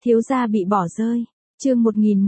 Thiếu gia bị bỏ rơi. Chương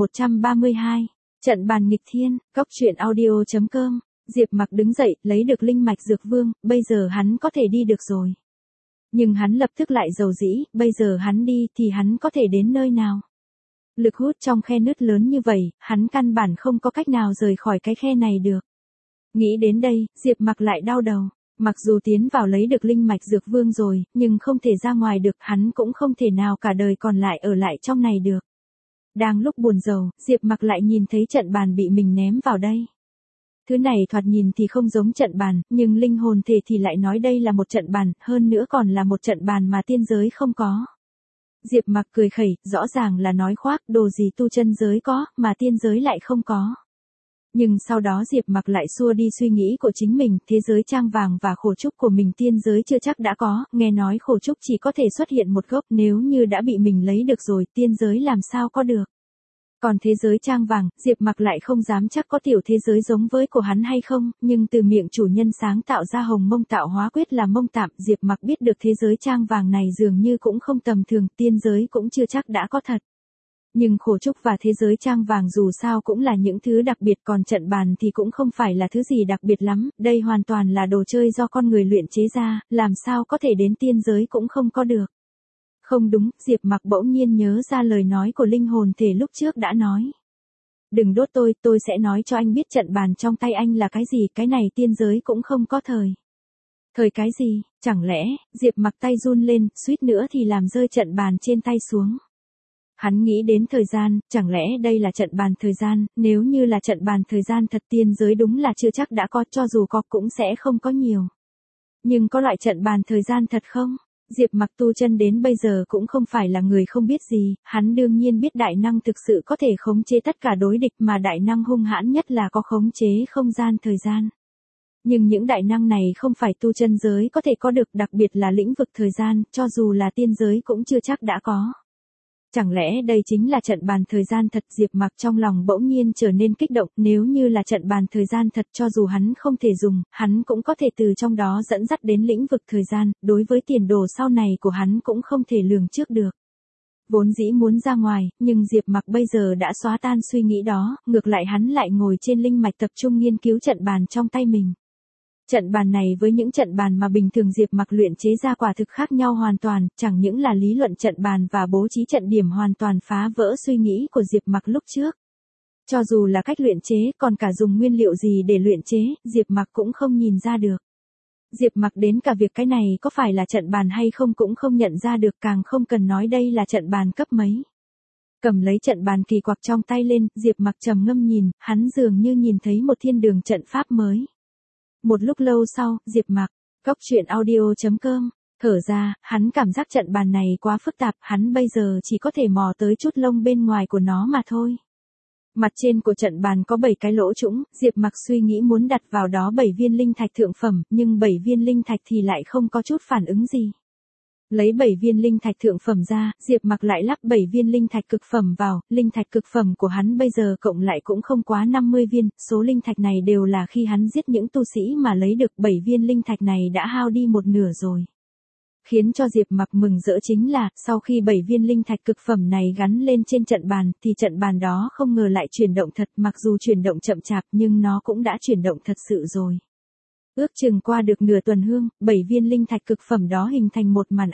1132. Trận bàn nghịch thiên. Góc truyện audio.com. Diệp Mặc đứng dậy, lấy được linh mạch dược vương, bây giờ hắn có thể đi được rồi. Nhưng hắn lập tức lại dầu dĩ, bây giờ hắn đi thì hắn có thể đến nơi nào? Lực hút trong khe nứt lớn như vậy, hắn căn bản không có cách nào rời khỏi cái khe này được. Nghĩ đến đây, Diệp Mặc lại đau đầu. Mặc dù tiến vào lấy được linh mạch dược vương rồi, nhưng không thể ra ngoài được, hắn cũng không thể nào cả đời còn lại ở lại trong này được. Đang lúc buồn rầu, Diệp Mặc lại nhìn thấy trận bàn bị mình ném vào đây. Thứ này thoạt nhìn thì không giống trận bàn, nhưng linh hồn thể thì lại nói đây là một trận bàn, hơn nữa còn là một trận bàn mà tiên giới không có. Diệp Mặc cười khẩy, rõ ràng là nói khoác, đồ gì tu chân giới có, mà tiên giới lại không có. Nhưng sau đó Diệp Mặc lại xua đi suy nghĩ của chính mình, thế giới trang vàng và khổ trúc của mình tiên giới chưa chắc đã có, nghe nói khổ trúc chỉ có thể xuất hiện một gốc, nếu như đã bị mình lấy được rồi, tiên giới làm sao có được. Còn thế giới trang vàng, Diệp Mặc lại không dám chắc có tiểu thế giới giống với của hắn hay không, nhưng từ miệng chủ nhân sáng tạo ra hồng mông tạo hóa quyết là mông tạm, Diệp Mặc biết được thế giới trang vàng này dường như cũng không tầm thường, tiên giới cũng chưa chắc đã có thật. Nhưng khổ trúc và thế giới trang vàng dù sao cũng là những thứ đặc biệt, còn trận bàn thì cũng không phải là thứ gì đặc biệt lắm, đây hoàn toàn là đồ chơi do con người luyện chế ra, làm sao có thể đến tiên giới cũng không có được. Không đúng, Diệp Mặc bỗng nhiên nhớ ra lời nói của linh hồn thể lúc trước đã nói. Đừng đốt tôi sẽ nói cho anh biết trận bàn trong tay anh là cái gì, cái này tiên giới cũng không có thời. Thời cái gì, chẳng lẽ, Diệp Mặc tay run lên, suýt nữa thì làm rơi trận bàn trên tay xuống. Hắn nghĩ đến thời gian, chẳng lẽ đây là trận bàn thời gian, nếu như là trận bàn thời gian thật tiên giới đúng là chưa chắc đã có, cho dù có cũng sẽ không có nhiều. Nhưng có loại trận bàn thời gian thật không? Diệp Mặc tu chân đến bây giờ cũng không phải là người không biết gì, hắn đương nhiên biết đại năng thực sự có thể khống chế tất cả đối địch, mà đại năng hung hãn nhất là có khống chế không gian thời gian. Nhưng những đại năng này không phải tu chân giới có thể có được, đặc biệt là lĩnh vực thời gian, cho dù là tiên giới cũng chưa chắc đã có. Chẳng lẽ đây chính là trận bàn thời gian thật? Diệp Mặc trong lòng bỗng nhiên trở nên kích động, nếu như là trận bàn thời gian thật, cho dù hắn không thể dùng, hắn cũng có thể từ trong đó dẫn dắt đến lĩnh vực thời gian, đối với tiền đồ sau này của hắn cũng không thể lường trước được. Vốn dĩ muốn ra ngoài, nhưng Diệp Mặc bây giờ đã xóa tan suy nghĩ đó, ngược lại hắn lại ngồi trên linh mạch tập trung nghiên cứu trận bàn trong tay mình. Trận bàn này với những trận bàn mà bình thường Diệp Mặc luyện chế ra quả thực khác nhau hoàn toàn, chẳng những là lý luận trận bàn và bố trí trận điểm hoàn toàn phá vỡ suy nghĩ của Diệp Mặc lúc trước. Cho dù là cách luyện chế, còn cả dùng nguyên liệu gì để luyện chế, Diệp Mặc cũng không nhìn ra được. Diệp Mặc đến cả việc cái này có phải là trận bàn hay không cũng không nhận ra được, càng không cần nói đây là trận bàn cấp mấy. Cầm lấy trận bàn kỳ quặc trong tay lên, Diệp Mặc trầm ngâm nhìn, hắn dường như nhìn thấy một thiên đường trận pháp mới. Một lúc lâu sau, Diệp Mặc, góc truyện audio.com, thở ra, hắn cảm giác trận bàn này quá phức tạp, hắn bây giờ chỉ có thể mò tới chút lông bên ngoài của nó mà thôi. Mặt trên của trận bàn có 7 cái lỗ trũng, Diệp Mặc suy nghĩ muốn đặt vào đó 7 viên linh thạch thượng phẩm, nhưng 7 viên linh thạch thì lại không có chút phản ứng gì. Lấy 7 viên linh thạch thượng phẩm ra, Diệp Mặc lại lắp 7 viên linh thạch cực phẩm vào, linh thạch cực phẩm của hắn bây giờ cộng lại cũng không quá 50 viên, số linh thạch này đều là khi hắn giết những tu sĩ mà lấy được, 7 viên linh thạch này đã hao đi một nửa rồi. Khiến cho Diệp Mặc mừng rỡ chính là, sau khi 7 viên linh thạch cực phẩm này gắn lên trên trận bàn, thì trận bàn đó không ngờ lại chuyển động thật, mặc dù chuyển động chậm chạp nhưng nó cũng đã chuyển động thật sự rồi. Ước chừng qua được nửa tuần hương, 7 viên linh thạch cực phẩm đó hình thành một màn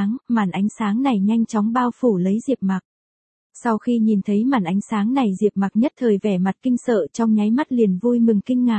ánh sáng này nhanh chóng bao phủ lấy Diệp Mặc. Sau khi nhìn thấy màn ánh sáng này, Diệp Mặc nhất thời vẻ mặt kinh sợ, trong nháy mắt liền vui mừng kinh ngạc.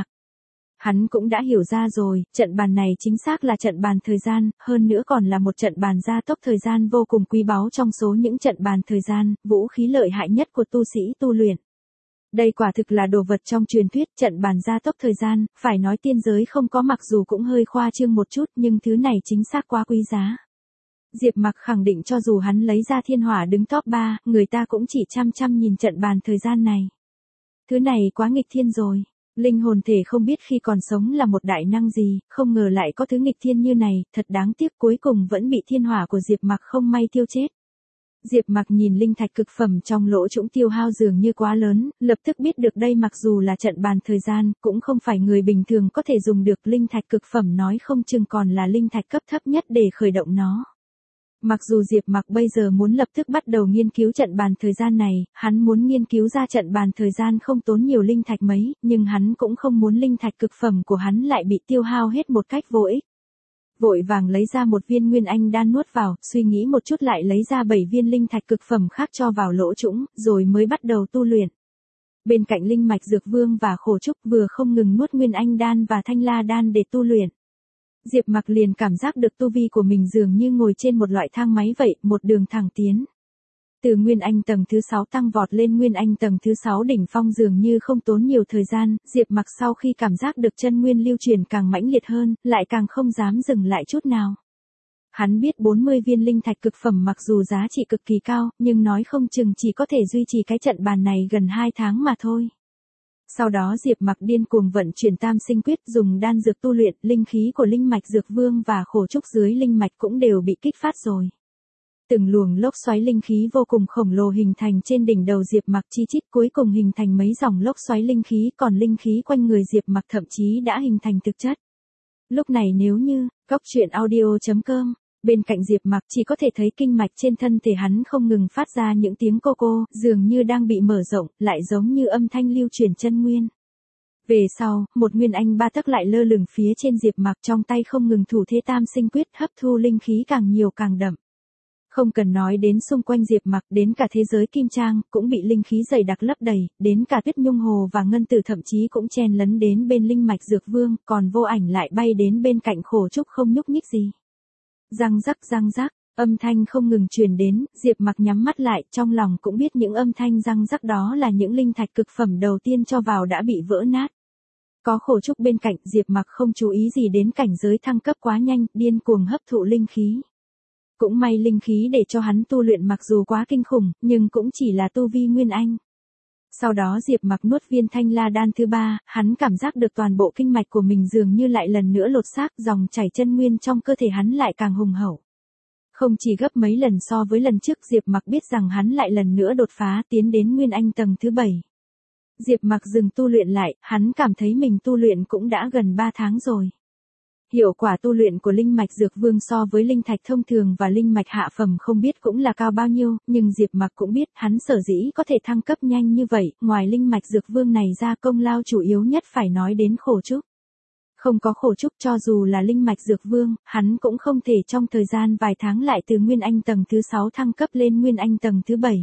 Hắn cũng đã hiểu ra rồi, trận bàn này chính xác là trận bàn thời gian, hơn nữa còn là một trận bàn gia tốc thời gian vô cùng quý báu trong số những trận bàn thời gian, vũ khí lợi hại nhất của tu sĩ tu luyện. Đây quả thực là đồ vật trong truyền thuyết, trận bàn gia tốc thời gian, phải nói tiên giới không có, mặc dù cũng hơi khoa trương một chút, nhưng thứ này chính xác quá quý giá. Diệp Mặc khẳng định cho dù hắn lấy ra thiên hỏa đứng top 3, người ta cũng chỉ chăm nhìn trận bàn thời gian này. Thứ này quá nghịch thiên rồi. Linh hồn thể không biết khi còn sống là một đại năng gì, không ngờ lại có thứ nghịch thiên như này, thật đáng tiếc cuối cùng vẫn bị thiên hỏa của Diệp Mặc không may tiêu chết. Diệp Mặc nhìn linh thạch cực phẩm trong lỗ trũng tiêu hao dường như quá lớn, lập tức biết được đây mặc dù là trận bàn thời gian, cũng không phải người bình thường có thể dùng được, linh thạch cực phẩm nói không chừng còn là linh thạch cấp thấp nhất để khởi động nó. Mặc dù Diệp Mặc bây giờ muốn lập tức bắt đầu nghiên cứu trận bàn thời gian này, hắn muốn nghiên cứu ra trận bàn thời gian không tốn nhiều linh thạch mấy, nhưng hắn cũng không muốn linh thạch cực phẩm của hắn lại bị tiêu hao hết một cách vô ích. Vội vàng lấy ra một viên nguyên anh đan nuốt vào, suy nghĩ một chút lại lấy ra 7 viên linh thạch cực phẩm khác cho vào lỗ trũng, rồi mới bắt đầu tu luyện. Bên cạnh linh mạch dược vương và khổ trúc vừa không ngừng nuốt nguyên anh đan và thanh la đan để tu luyện. Diệp Mặc liền cảm giác được tu vi của mình dường như ngồi trên một loại thang máy vậy, một đường thẳng tiến. Từ nguyên anh tầng thứ 6 tăng vọt lên nguyên anh tầng thứ 6 đỉnh phong dường như không tốn nhiều thời gian, Diệp Mặc sau khi cảm giác được chân nguyên lưu truyền càng mãnh liệt hơn, lại càng không dám dừng lại chút nào. Hắn biết 40 viên linh thạch cực phẩm mặc dù giá trị cực kỳ cao, nhưng nói không chừng chỉ có thể duy trì cái trận bàn này gần 2 tháng mà thôi. Sau đó Diệp Mặc điên cuồng vận chuyển tam sinh quyết dùng đan dược tu luyện, linh khí của linh mạch dược vương và khổ trúc dưới linh mạch cũng đều bị kích phát rồi. Từng luồng lốc xoáy linh khí vô cùng khổng lồ hình thành trên đỉnh đầu Diệp Mặc chi chít cuối cùng hình thành mấy dòng lốc xoáy linh khí còn linh khí quanh người Diệp Mặc thậm chí đã hình thành thực chất. Lúc này nếu như, goctruyện.audio.com, bên cạnh Diệp Mặc chỉ có thể thấy kinh mạch trên thân thể hắn không ngừng phát ra những tiếng cô cô, dường như đang bị mở rộng, lại giống như âm thanh lưu truyền chân nguyên. Về sau, một nguyên anh 3 tấc lại lơ lửng phía trên Diệp Mặc trong tay không ngừng thủ thế tam sinh quyết hấp thu linh khí càng nhiều càng đậm. Không cần nói đến xung quanh Diệp Mặc, đến cả thế giới kim trang cũng bị linh khí dày đặc lấp đầy, đến cả Tuyết Nhung Hồ và Ngân Tử thậm chí cũng chen lấn đến bên linh mạch dược vương, còn Vô Ảnh lại bay đến bên cạnh khổ trúc không nhúc nhích gì. Răng rắc, âm thanh không ngừng truyền đến, Diệp Mặc nhắm mắt lại, trong lòng cũng biết những âm thanh răng rắc đó là những linh thạch cực phẩm đầu tiên cho vào đã bị vỡ nát. Có khổ trúc bên cạnh, Diệp Mặc không chú ý gì đến cảnh giới thăng cấp quá nhanh, điên cuồng hấp thụ linh khí. Cũng may linh khí để cho hắn tu luyện mặc dù quá kinh khủng, nhưng cũng chỉ là tu vi nguyên anh. Sau đó Diệp Mặc nuốt viên thanh la đan thứ 3, hắn cảm giác được toàn bộ kinh mạch của mình dường như lại lần nữa lột xác, dòng chảy chân nguyên trong cơ thể hắn lại càng hùng hậu. Không chỉ gấp mấy lần so với lần trước, Diệp Mặc biết rằng hắn lại lần nữa đột phá tiến đến nguyên anh tầng thứ 7. Diệp Mặc dừng tu luyện lại, hắn cảm thấy mình tu luyện cũng đã gần 3 tháng rồi. Hiệu quả tu luyện của linh mạch dược vương so với linh thạch thông thường và linh mạch hạ phẩm không biết cũng là cao bao nhiêu, nhưng Diệp Mặc cũng biết hắn sở dĩ có thể thăng cấp nhanh như vậy, ngoài linh mạch dược vương này ra công lao chủ yếu nhất phải nói đến khổ trúc. Không có khổ trúc cho dù là linh mạch dược vương, hắn cũng không thể trong thời gian vài tháng lại từ nguyên anh tầng thứ 6 thăng cấp lên nguyên anh tầng thứ 7.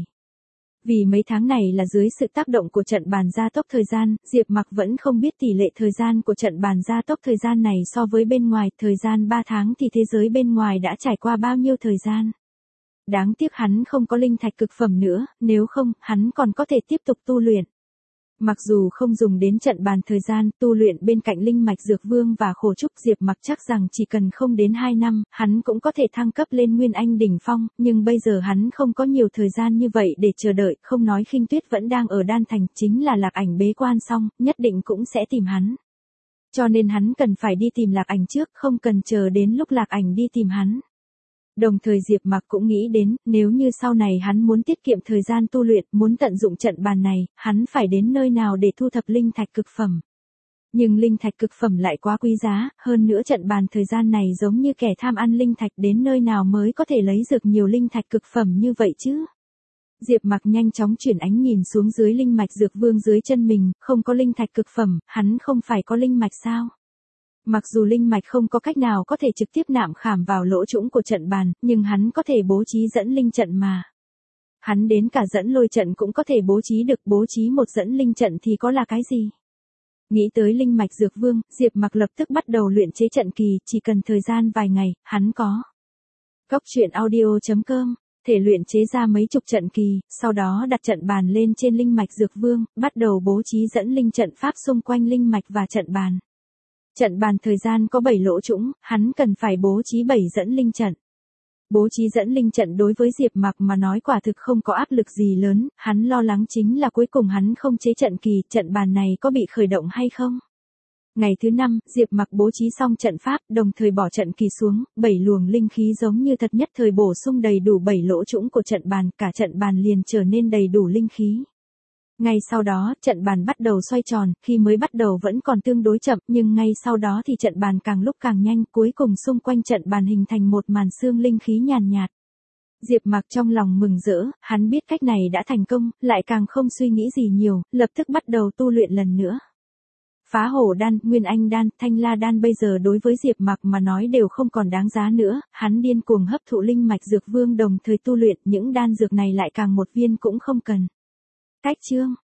Vì mấy tháng này là dưới sự tác động của trận bàn gia tốc thời gian, Diệp Mặc vẫn không biết tỷ lệ thời gian của trận bàn gia tốc thời gian này so với bên ngoài, thời gian 3 tháng thì thế giới bên ngoài đã trải qua bao nhiêu thời gian. Đáng tiếc hắn không có linh thạch cực phẩm nữa, nếu không, hắn còn có thể tiếp tục tu luyện. Mặc dù không dùng đến trận bàn thời gian, tu luyện bên cạnh linh mạch dược vương và khổ trúc, Diệp Mặc chắc rằng chỉ cần không đến 2 năm, hắn cũng có thể thăng cấp lên nguyên anh đỉnh phong, nhưng bây giờ hắn không có nhiều thời gian như vậy để chờ đợi, không nói Khinh Tuyết vẫn đang ở Đan Thành, chính là Lạc Ảnh bế quan xong, nhất định cũng sẽ tìm hắn. Cho nên hắn cần phải đi tìm Lạc Ảnh trước, không cần chờ đến lúc Lạc Ảnh đi tìm hắn. Đồng thời Diệp Mặc cũng nghĩ đến, nếu như sau này hắn muốn tiết kiệm thời gian tu luyện, muốn tận dụng trận bàn này, hắn phải đến nơi nào để thu thập linh thạch cực phẩm. Nhưng linh thạch cực phẩm lại quá quý giá, hơn nữa trận bàn thời gian này giống như kẻ tham ăn linh thạch, đến nơi nào mới có thể lấy được nhiều linh thạch cực phẩm như vậy chứ. Diệp Mặc nhanh chóng chuyển ánh nhìn xuống dưới linh mạch dược vương dưới chân mình, không có linh thạch cực phẩm, hắn không phải có linh mạch sao? Mặc dù linh mạch không có cách nào có thể trực tiếp nạm khảm vào lỗ trũng của trận bàn, nhưng hắn có thể bố trí dẫn linh trận mà. Hắn đến cả dẫn lôi trận cũng có thể bố trí được, bố trí một dẫn linh trận thì có là cái gì? Nghĩ tới linh mạch dược vương, Diệp Mặc lập tức bắt đầu luyện chế trận kỳ, chỉ cần thời gian vài ngày, hắn có. goctruyện.audio.com, thể luyện chế ra mấy chục trận kỳ, sau đó đặt trận bàn lên trên linh mạch dược vương, bắt đầu bố trí dẫn linh trận pháp xung quanh linh mạch và trận bàn. Trận bàn thời gian có 7 lỗ trũng, hắn cần phải bố trí 7 dẫn linh trận. Bố trí dẫn linh trận đối với Diệp Mặc mà nói quả thực không có áp lực gì lớn, hắn lo lắng chính là cuối cùng hắn không chế trận kỳ, trận bàn này có bị khởi động hay không. Ngày thứ 5, Diệp Mặc bố trí xong trận pháp, đồng thời bỏ trận kỳ xuống, 7 luồng linh khí giống như thật nhất thời bổ sung đầy đủ 7 lỗ trũng của trận bàn, cả trận bàn liền trở nên đầy đủ linh khí. Ngay sau đó, trận bàn bắt đầu xoay tròn, khi mới bắt đầu vẫn còn tương đối chậm, nhưng ngay sau đó thì trận bàn càng lúc càng nhanh, cuối cùng xung quanh trận bàn hình thành một màn sương linh khí nhàn nhạt. Diệp Mạc trong lòng mừng rỡ, hắn biết cách này đã thành công, lại càng không suy nghĩ gì nhiều, lập tức bắt đầu tu luyện lần nữa. Phá hổ đan, nguyên anh đan, thanh la đan bây giờ đối với Diệp Mạc mà nói đều không còn đáng giá nữa, hắn điên cuồng hấp thụ linh mạch dược vương đồng thời tu luyện, những đan dược này lại càng một viên cũng không cần. Cách chương